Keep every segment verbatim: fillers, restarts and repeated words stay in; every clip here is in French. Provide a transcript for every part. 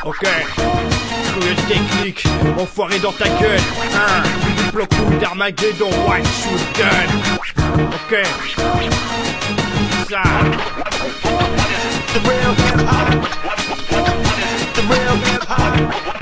Ok, cruelle technique, enfoiré dans ta gueule. Un, du bloc ou d'Armageddon, one shoot gun. Ok, ça. The real hip hop. The real hip hop.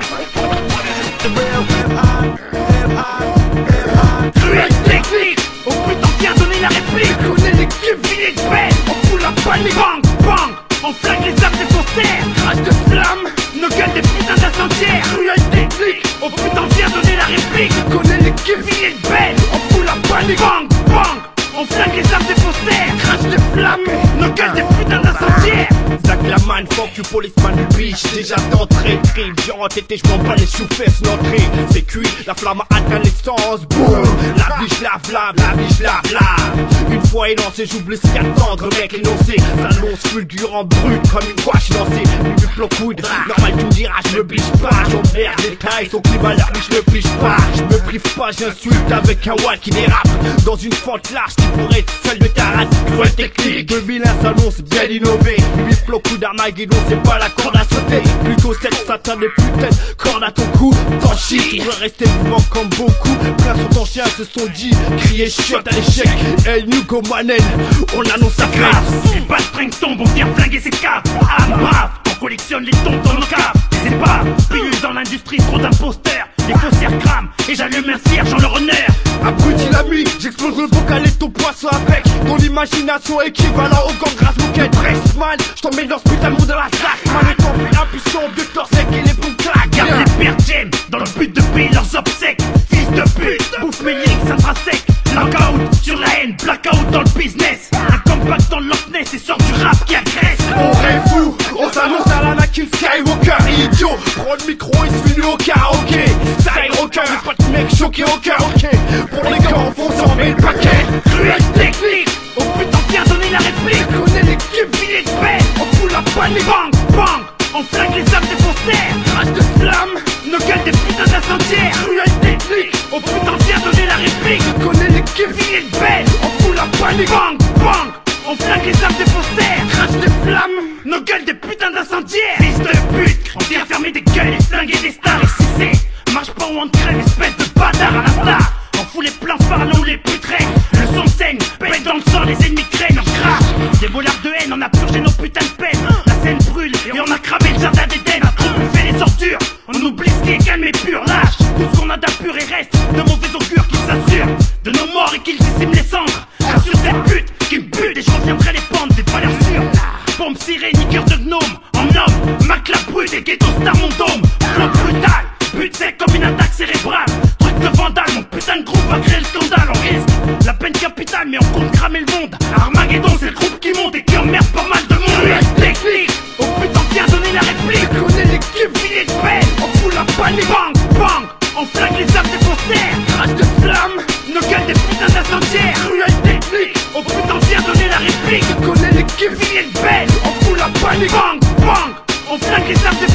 The real hip hop. Hip hop, hip hop. Cruelle technique, oh putain bien donné la réplique. On est l'équipe, il est belle, on fout la panique. Bang, bang, on flingue les armes des faussaires. Crash de flammes, nos gueules des putains d'incendiaires. Cruelle technique, oh putain bien donné la réplique. On connaît l'équipe, il est belle, on fout la panique. Bang, bang, on flingue les armes des faussaires. Crash de flammes, nos gueules des putains d'incendiaires. Zach Laman, fuck you policeman du biche. Déjà d'entrée, crime, j'ai entêté, j'm'en bats les sous-fesses l'entrée. C'est cuit, la flamme a atteint l'essence. Boum, la vie j'lave, lave, la vie j'lave, lave. Une fois énoncé, j'oublie ce qu'attendre, mec énoncé. S'annonce fulgurant, brut, comme une gouache lancée. Plus du bloc coude, normal tu me diras, j'me biche pas. J'emmerde les tailles, son climat là, mais j'me biche pas. J'me prive pas, j'insulte avec un wall qui dérape. Dans une fente large qui pourrait être celle de ta race. Cruelle technique, de vilain s'annonce bien innové. Huit blocs coude d'Armageddon, c'est pas la corde à sauter. Plutôt cette satin des putains, corde à ton cou. T'en chies, tu veux rester vivant comme beaucoup. Plein sur ton chien se sont dit, crier chiotte à l'échec. El Nugo Manen, on annonce sa grâce. Les balles trinquent tombent, on vient flinguer ses caves. Ah brave, on collectionne les tombes dans nos caves. Les épaves, pilules dans l'industrie, trop d'imposteurs. Les faussaires crament, et j'allume un cierge en leur honneur. Abruti l'ami, j'explose le bocal et ton poisson avec ton imagination équivalent au gang grâce bouquet. Pressman, j't'emmène dans ce putain de monde de la sac. Man étant plus impuissant, vieux torse sec et les bons claques. Garde les pères James, dans le but de payer leurs obsèques. Fils de pute, bouffe mes lyrics intrinsèques. Lockout sur la haine, blackout dans le business. Un comeback dans le Loch Ness et sort du rap qui agresse. On rêve fou, on s'annonce à l'Anakin Skywalker. Idiot, prends le micro et se finit au karaoké. Style rocker, mais pas de mec choqué au cœur, ok. Pour les gars enfonçant, met le paquet. Cruelle technique, oh putain bien donné la réplique. On connaît l'équipe, il est belle, on fout la panique. Bang, bang, on flingue les armes des faussaires. Crash de flammes, nos gueules des putains d'incendiaires. Cruelle technique, oh putain bien donné la réplique. On connaît l'équipe, il est belle, on fout la panique. Bang, bang, on flingue les armes des faussaires. Crash de flammes, nos gueules des putains d'incendiaires. Fils de pute, on vient fermer des gueules et flinguer des stars. Et si c'est, marche pas ou on te crève, espèce de bâtard à la star. On fout les plans farlons ou les putrets. Le son saigne, pète dans le sang, les ennemis craignent, on crache. Des voleurs de haine, on a purgé nos putains de peine. La scène brûle et on a cramé le jardin d'Éden. A trop bouffé les ordures, on oublie ce qui est calme et pur. Lâche tout ce qu'on a d'impur et reste de mauvais augures qui s'assurent de nos morts et qu'ils dissimulent les cendres. Car sur cette pute qui me bute et je reviendrai les pentes des valeurs sûres. Pompe sirène, niqueur de gnome, en homme, mac la brute et ghetto star mon dôme. Flotte brutal, but sec comme une attaque cérébrale. Truc de vandale, mon putain de groupe va créer le scandale. On risque la peine capitale, mais on compte cramer le monde. Armageddon, c'est le groupe qui monte et qui emmerde pas mal de monde. Cruelle technique, oh putain bien donné la réplique. On connaît l'équipe, il est belle, on fout la panique. Bang, bang, on flingue les armes des faussaires. Crash de flammes, nos gueules des putains d'incendiaires. Cruelle technique, oh putain bien donné la réplique. On connaît l'équipe, il est belle, on fout la panique. Bang, bang, on flingue les armes des